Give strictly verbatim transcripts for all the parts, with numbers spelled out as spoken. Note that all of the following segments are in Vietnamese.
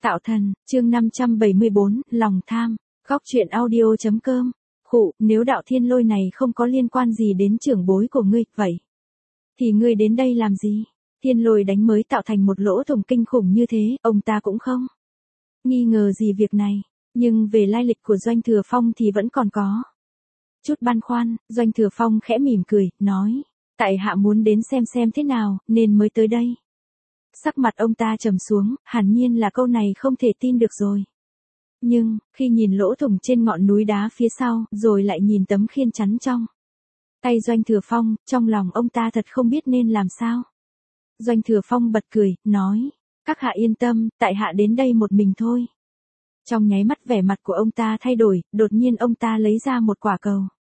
Tạo thần, chương năm trăm bảy mươi bốn, lòng tham, góc truyện audio chấm com. Khụ, nếu đạo thiên lôi này không có liên quan gì đến trưởng bối của ngươi, vậy thì ngươi đến đây làm gì? Thiên lôi đánh mới tạo thành một lỗ thủng kinh khủng như thế, ông ta cũng không nghi ngờ gì việc này, nhưng về lai lịch của Doanh Thừa Phong thì vẫn còn có chút băn khoăn. Doanh Thừa Phong khẽ mỉm cười, nói, tại hạ muốn đến xem xem thế nào, nên mới tới đây. Sắc mặt ông ta trầm xuống, hẳn nhiên là câu này không thể tin được rồi. Nhưng, khi nhìn lỗ thủng trên ngọn núi đá phía sau, rồi lại nhìn tấm khiên chắn trong tay Doanh Thừa Phong, trong lòng ông ta thật không biết nên làm sao. Doanh Thừa Phong bật cười, nói, các hạ yên tâm, tại hạ đến đây một mình thôi. Trong nháy mắt vẻ mặt của ông ta thay đổi, đột nhiên ông ta lấy ra một quả cầu,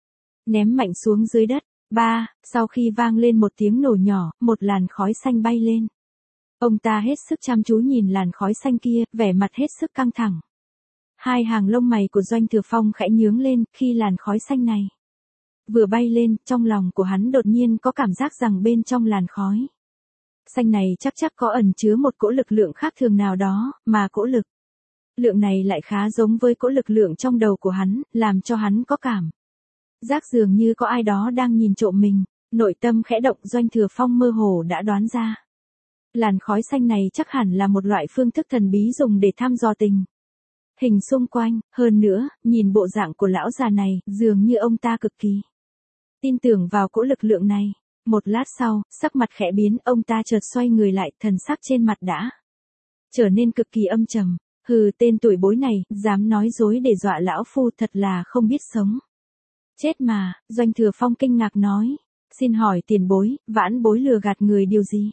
ném mạnh xuống dưới đất. Ba, sau khi vang lên một tiếng nổ nhỏ, một làn khói xanh bay lên. Ông ta hết sức chăm chú nhìn làn khói xanh kia, vẻ mặt hết sức căng thẳng. Hai hàng lông mày của Doanh Thừa Phong khẽ nhướng lên, khi làn khói xanh này vừa bay lên, trong lòng của hắn đột nhiên có cảm giác rằng bên trong làn khói xanh này chắc chắc có ẩn chứa một cỗ lực lượng khác thường nào đó, mà cỗ lực lượng này lại khá giống với cỗ lực lượng trong đầu của hắn, làm cho hắn có cảm giác dường như có ai đó đang nhìn trộm mình. Nội tâm khẽ động, Doanh Thừa Phong mơ hồ đã đoán ra. Làn khói xanh này chắc hẳn là một loại phương thức thần bí dùng để thăm dò tình hình xung quanh, hơn nữa, nhìn bộ dạng của lão già này, dường như ông ta cực kỳ tin tưởng vào cỗ lực lượng này. Một lát sau, sắc mặt khẽ biến, ông ta chợt xoay người lại, thần sắc trên mặt đã trở nên cực kỳ âm trầm. Hừ, tên tuổi bối này, dám nói dối để dọa lão phu, thật là không biết sống chết mà. Doanh Thừa Phong kinh ngạc nói, xin hỏi tiền bối, vãn bối lừa gạt người điều gì?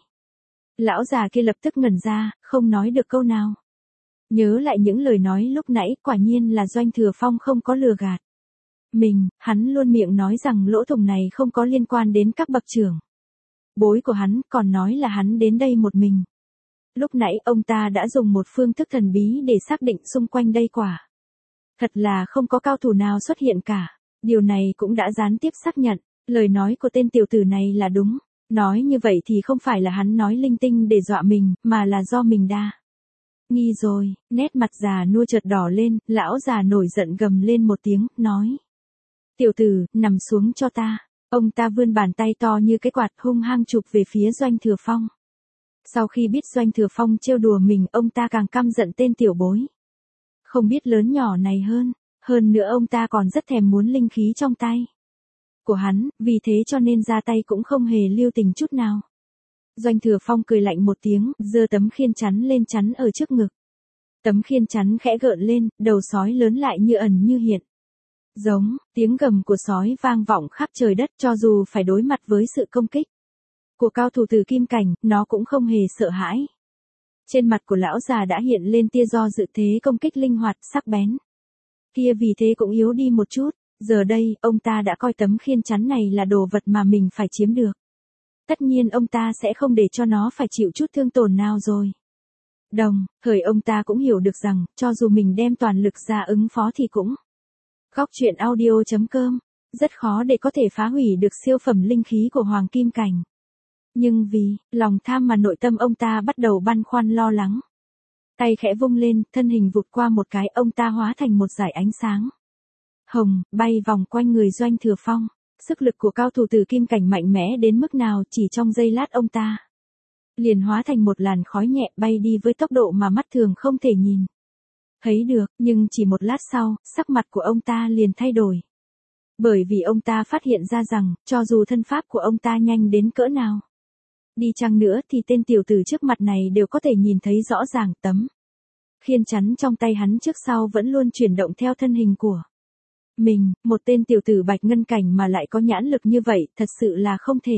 Lão già kia lập tức ngẩn ra, không nói được câu nào. Nhớ lại những lời nói lúc nãy, quả nhiên là Doanh Thừa Phong không có lừa gạt mình, hắn luôn miệng nói rằng lỗ thủng này không có liên quan đến các bậc trưởng bối của hắn, còn nói là hắn đến đây một mình. Lúc nãy ông ta đã dùng một phương thức thần bí để xác định xung quanh đây quả thật là không có cao thủ nào xuất hiện cả. Điều này cũng đã gián tiếp xác nhận lời nói của tên tiểu tử này là đúng. Nói như vậy thì không phải là hắn nói linh tinh để dọa mình, mà là do mình đa nghi rồi. Nét mặt già nua chợt đỏ lên, lão già nổi giận gầm lên một tiếng, nói, tiểu tử, nằm xuống cho ta. Ông ta vươn bàn tay to như cái quạt, hung hăng chụp về phía Doanh Thừa Phong. Sau khi biết Doanh Thừa Phong trêu đùa mình, ông ta càng căm giận tên tiểu bối không biết lớn nhỏ này hơn. Hơn nữa ông ta còn rất thèm muốn linh khí trong tay của hắn, vì thế cho nên ra tay cũng không hề lưu tình chút nào. Doanh Thừa Phong cười lạnh một tiếng, giơ tấm khiên chắn lên chắn ở trước ngực. Tấm khiên chắn khẽ gợn lên, đầu sói lớn lại như ẩn như hiện. Giống, tiếng gầm của sói vang vọng khắp trời đất, cho dù phải đối mặt với sự công kích của cao thủ từ kim cảnh, nó cũng không hề sợ hãi. Trên mặt của lão già đã hiện lên tia do dự, thế công kích linh hoạt, sắc bén kia vì thế cũng yếu đi một chút. Giờ đây, ông ta đã coi tấm khiên chắn này là đồ vật mà mình phải chiếm được. Tất nhiên ông ta sẽ không để cho nó phải chịu chút thương tổn nào rồi. Đồng, thời ông ta cũng hiểu được rằng, cho dù mình đem toàn lực ra ứng phó thì cũng góc truyện audio chấm com, rất khó để có thể phá hủy được siêu phẩm linh khí của Hoàng Kim Cảnh. Nhưng vì lòng tham mà nội tâm ông ta bắt đầu băn khoăn lo lắng. Tay khẽ vung lên, thân hình vụt qua một cái, ông ta hóa thành một dải ánh sáng hồng, bay vòng quanh người Doanh Thừa Phong. Sức lực của cao thủ từ kim cảnh mạnh mẽ đến mức nào, chỉ trong giây lát ông ta liền hóa thành một làn khói nhẹ, bay đi với tốc độ mà mắt thường không thể nhìn thấy được. Nhưng chỉ một lát sau, sắc mặt của ông ta liền thay đổi. Bởi vì ông ta phát hiện ra rằng, cho dù thân pháp của ông ta nhanh đến cỡ nào đi chăng nữa thì tên tiểu tử trước mặt này đều có thể nhìn thấy rõ ràng tấm khiên chắn trong tay hắn trước sau vẫn luôn chuyển động theo thân hình của mình. Một tên tiểu tử bạch ngân cảnh mà lại có nhãn lực như vậy, thật sự là không thể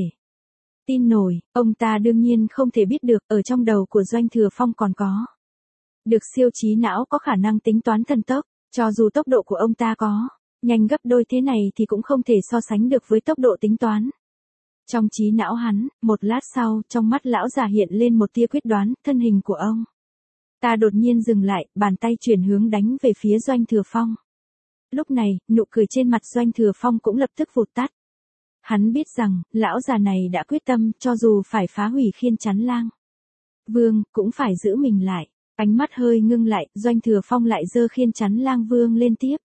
tin nổi. Ông ta đương nhiên không thể biết được, ở trong đầu của Doanh Thừa Phong còn có được siêu trí não có khả năng tính toán thần tốc. Cho dù tốc độ của ông ta có nhanh gấp đôi thế này thì cũng không thể so sánh được với tốc độ tính toán trong trí não hắn. Một lát sau, trong mắt lão già hiện lên một tia quyết đoán, thân hình của ông ta đột nhiên dừng lại, bàn tay chuyển hướng đánh về phía Doanh Thừa Phong. Lúc này, nụ cười trên mặt Doanh Thừa Phong cũng lập tức vụt tắt. Hắn biết rằng, lão già này đã quyết tâm, cho dù phải phá hủy khiên chắn lang vương, cũng phải giữ mình lại. Ánh mắt hơi ngưng lại, Doanh Thừa Phong lại giơ khiên chắn lang vương lên tiếp.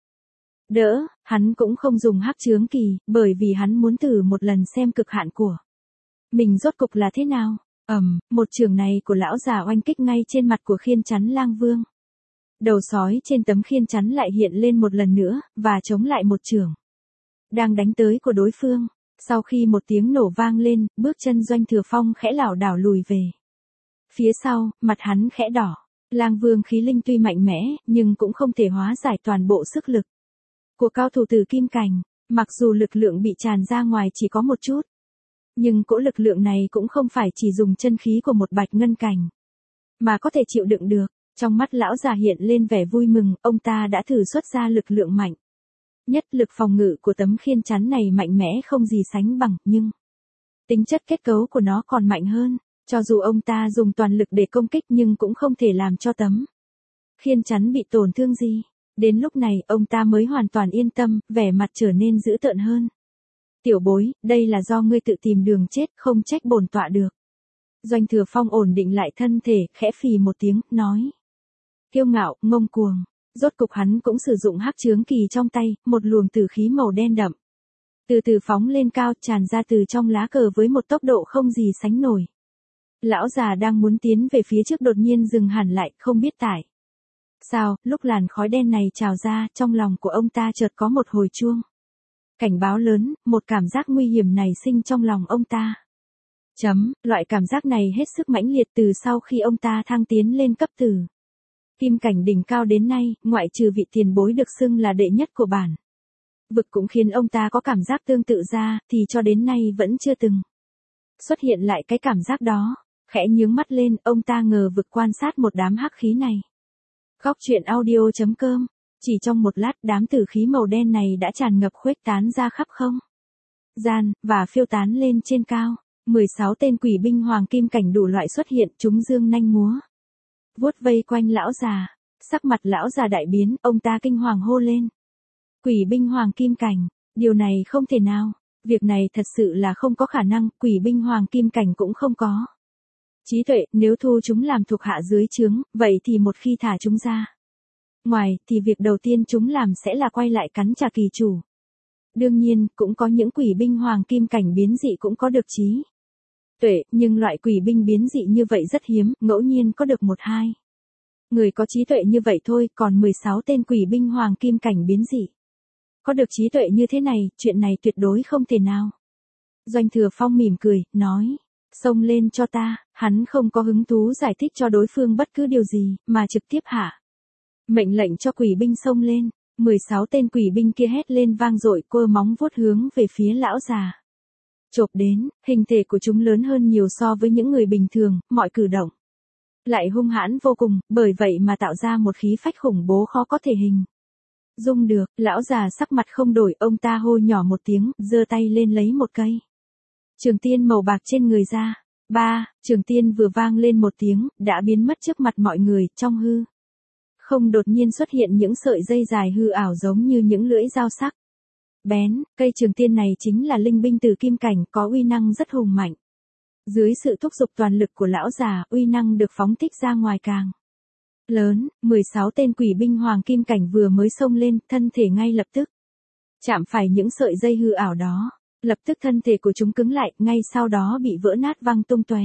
Đỡ, hắn cũng không dùng hắc chướng kỳ, bởi vì hắn muốn thử một lần xem cực hạn của mình rốt cục là thế nào. Ầm, một trường này của lão già oanh kích ngay trên mặt của khiên chắn lang vương. Đầu sói trên tấm khiên chắn lại hiện lên một lần nữa, và chống lại một trường đang đánh tới của đối phương. Sau khi một tiếng nổ vang lên, bước chân Doanh Thừa Phong khẽ lảo đảo lùi về phía sau, mặt hắn khẽ đỏ. Lang vương khí linh tuy mạnh mẽ, nhưng cũng không thể hóa giải toàn bộ sức lực của cao thủ tử kim cảnh. Mặc dù lực lượng bị tràn ra ngoài chỉ có một chút, nhưng cỗ lực lượng này cũng không phải chỉ dùng chân khí của một bạch ngân cảnh mà có thể chịu đựng được. Trong mắt lão già hiện lên vẻ vui mừng, ông ta đã thử xuất ra lực lượng mạnh nhất. Lực phòng ngự của tấm khiên chắn này mạnh mẽ không gì sánh bằng, nhưng tính chất kết cấu của nó còn mạnh hơn. Cho dù ông ta dùng toàn lực để công kích nhưng cũng không thể làm cho tấm khiên chắn bị tổn thương gì. Đến lúc này, ông ta mới hoàn toàn yên tâm, vẻ mặt trở nên dữ tợn hơn. Tiểu bối, đây là do ngươi tự tìm đường chết, không trách bổn tọa được. Doanh Thừa Phong ổn định lại thân thể, khẽ phì một tiếng, nói. Kiêu ngạo, ngông cuồng. Rốt cục hắn cũng sử dụng hắc chướng kỳ trong tay, một luồng tử khí màu đen đậm từ từ phóng lên cao, tràn ra từ trong lá cờ với một tốc độ không gì sánh nổi. Lão già đang muốn tiến về phía trước đột nhiên dừng hẳn lại, không biết tại sao, lúc làn khói đen này trào ra, trong lòng của ông ta chợt có một hồi chuông cảnh báo lớn, một cảm giác nguy hiểm này sinh trong lòng ông ta. Chấm, loại cảm giác này hết sức mãnh liệt từ sau khi ông ta thăng tiến lên cấp tử kim cảnh đỉnh cao đến nay, ngoại trừ vị tiền bối được xưng là đệ nhất của bản vực cũng khiến ông ta có cảm giác tương tự ra, thì cho đến nay vẫn chưa từng xuất hiện lại cái cảm giác đó. Khẽ nhướng mắt lên, ông ta ngờ vực quan sát một đám hắc khí này. Góc truyện audio chấm com. Chỉ trong một lát, đám tử khí màu đen này đã tràn ngập khuếch tán ra khắp không gian, và phiêu tán lên trên cao. mười sáu tên quỷ binh hoàng kim cảnh đủ loại xuất hiện, chúng dương nanh múa vuốt vây quanh lão già. Sắc mặt lão già đại biến, ông ta kinh hoàng hô lên. Quỷ binh hoàng kim cảnh, điều này không thể nào. Việc này thật sự là không có khả năng, quỷ binh hoàng kim cảnh cũng không có trí tuệ, nếu thu chúng làm thuộc hạ dưới trướng, vậy thì một khi thả chúng ra ngoài, thì việc đầu tiên chúng làm sẽ là quay lại cắn trả kỳ chủ. Đương nhiên, cũng có những quỷ binh hoàng kim cảnh biến dị cũng có được trí tuệ, nhưng loại quỷ binh biến dị như vậy rất hiếm, ngẫu nhiên có được một hai người có trí tuệ như vậy thôi, còn mười sáu tên quỷ binh hoàng kim cảnh biến dị có được trí tuệ như thế này, chuyện này tuyệt đối không thể nào. Doanh Thừa Phong mỉm cười, nói. Xông lên cho ta. Hắn không có hứng thú giải thích cho đối phương bất cứ điều gì, mà trực tiếp hạ mệnh lệnh cho quỷ binh xông lên. mười sáu tên quỷ binh kia hét lên vang dội, cơ móng vuốt hướng về phía lão già. Chộp đến, hình thể của chúng lớn hơn nhiều so với những người bình thường, mọi cử động lại hung hãn vô cùng, bởi vậy mà tạo ra một khí phách khủng bố khó có thể hình dung được. Lão già sắc mặt không đổi, ông ta hô nhỏ một tiếng, giơ tay lên lấy một cây trường tiên màu bạc trên người ra. Ba, trường tiên vừa vang lên một tiếng, đã biến mất trước mặt mọi người. Trong hư không đột nhiên xuất hiện những sợi dây dài hư ảo giống như những lưỡi dao sắc bén. Cây trường tiên này chính là linh binh từ kim cảnh, có uy năng rất hùng mạnh. Dưới sự thúc giục toàn lực của lão già, uy năng được phóng thích ra ngoài càng lớn. mười sáu tên quỷ binh hoàng kim cảnh vừa mới xông lên, thân thể ngay lập tức chạm phải những sợi dây hư ảo đó. Lập tức thân thể của chúng cứng lại, ngay sau đó bị vỡ nát văng tung tóe.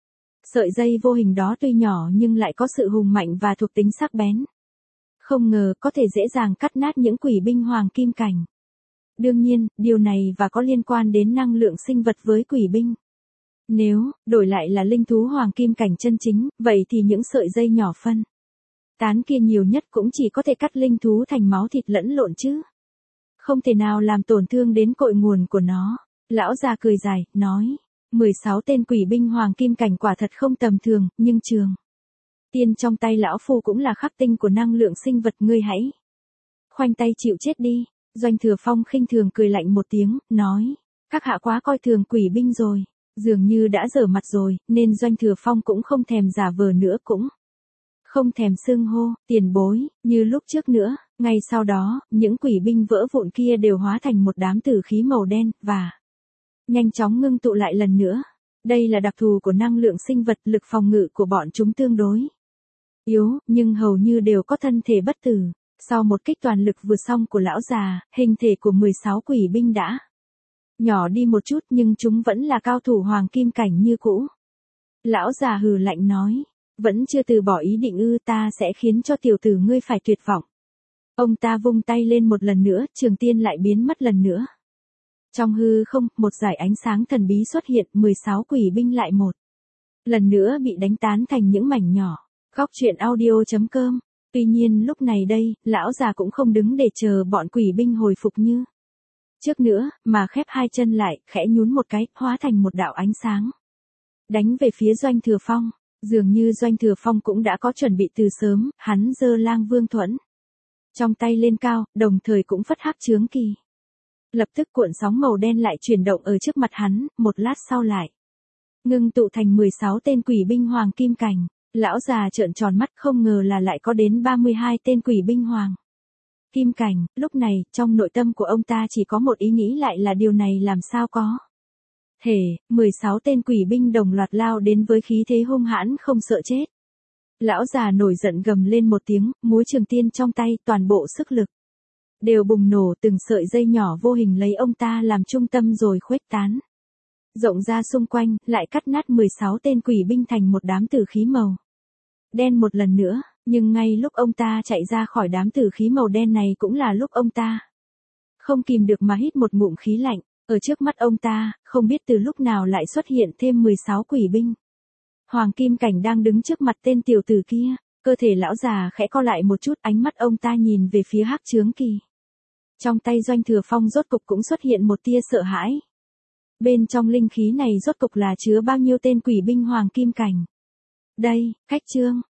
Sợi dây vô hình đó tuy nhỏ nhưng lại có sự hùng mạnh và thuộc tính sắc bén. Không ngờ có thể dễ dàng cắt nát những quỷ binh hoàng kim cảnh. Đương nhiên, điều này và có liên quan đến năng lượng sinh vật với quỷ binh. Nếu đổi lại là linh thú hoàng kim cảnh chân chính, vậy thì những sợi dây nhỏ phân tán kia nhiều nhất cũng chỉ có thể cắt linh thú thành máu thịt lẫn lộn chứ không thể nào làm tổn thương đến cội nguồn của nó. Lão già cười dài, nói. mười sáu tên quỷ binh hoàng kim cảnh quả thật không tầm thường, nhưng trường tiên trong tay lão phu cũng là khắc tinh của năng lượng sinh vật, ngươi hãy khoanh tay chịu chết đi. Doanh Thừa Phong khinh thường cười lạnh một tiếng, nói. Các hạ quá coi thường quỷ binh rồi. Dường như đã dở mặt rồi, nên Doanh Thừa Phong cũng không thèm giả vờ nữa, cũng không thèm xưng hô, tiền bối, như lúc trước nữa. Ngay sau đó, những quỷ binh vỡ vụn kia đều hóa thành một đám tử khí màu đen, và nhanh chóng ngưng tụ lại lần nữa. Đây là đặc thù của năng lượng sinh vật, lực phòng ngự của bọn chúng tương đối yếu, nhưng hầu như đều có thân thể bất tử. Sau một kích toàn lực vừa xong của lão già, hình thể của mười sáu quỷ binh đã nhỏ đi một chút nhưng chúng vẫn là cao thủ hoàng kim cảnh như cũ. Lão già hừ lạnh nói, vẫn chưa từ bỏ ý định ư, ta sẽ khiến cho tiểu tử ngươi phải tuyệt vọng. Ông ta vung tay lên một lần nữa, trường tiên lại biến mất lần nữa. Trong hư không, một dải ánh sáng thần bí xuất hiện, mười sáu quỷ binh lại một lần nữa bị đánh tán thành những mảnh nhỏ. Góc truyện audio chấm com. Tuy nhiên lúc này đây, lão già cũng không đứng để chờ bọn quỷ binh hồi phục như trước nữa, mà khép hai chân lại, khẽ nhún một cái, hóa thành một đạo ánh sáng. Đánh về phía Doanh Thừa Phong. Dường như Doanh Thừa Phong cũng đã có chuẩn bị từ sớm, hắn giơ Lang Vương Thuẫn trong tay lên cao, đồng thời cũng phất hắc chướng kỳ. Lập tức cuộn sóng màu đen lại chuyển động ở trước mặt hắn, một lát sau lại ngưng tụ thành mười sáu tên quỷ binh hoàng kim cảnh. Lão già trợn tròn mắt, không ngờ là lại có đến ba mươi hai tên quỷ binh hoàng kim cảnh. Lúc này, trong nội tâm của ông ta chỉ có một ý nghĩ, lại là điều này làm sao có thể. mười sáu tên quỷ binh đồng loạt lao đến với khí thế hung hãn không sợ chết. Lão già nổi giận gầm lên một tiếng, múa trường tiên trong tay, toàn bộ sức lực đều bùng nổ, từng sợi dây nhỏ vô hình lấy ông ta làm trung tâm rồi khuếch tán rộng ra xung quanh, lại cắt nát mười sáu tên quỷ binh thành một đám tử khí màu đen một lần nữa. Nhưng ngay lúc ông ta chạy ra khỏi đám tử khí màu đen này cũng là lúc ông ta không kìm được mà hít một ngụm khí lạnh. Ở trước mắt ông ta, không biết từ lúc nào lại xuất hiện thêm mười sáu quỷ binh hoàng kim cảnh đang đứng trước mặt tên tiểu tử kia. Cơ thể lão già khẽ co lại một chút, ánh mắt ông ta nhìn về phía hắc chướng kỳ. Trong tay Doanh Thừa Phong rốt cục cũng xuất hiện một tia sợ hãi. Bên trong linh khí này rốt cục là chứa bao nhiêu tên quỷ binh hoàng kim cảnh? Đây, khách trương,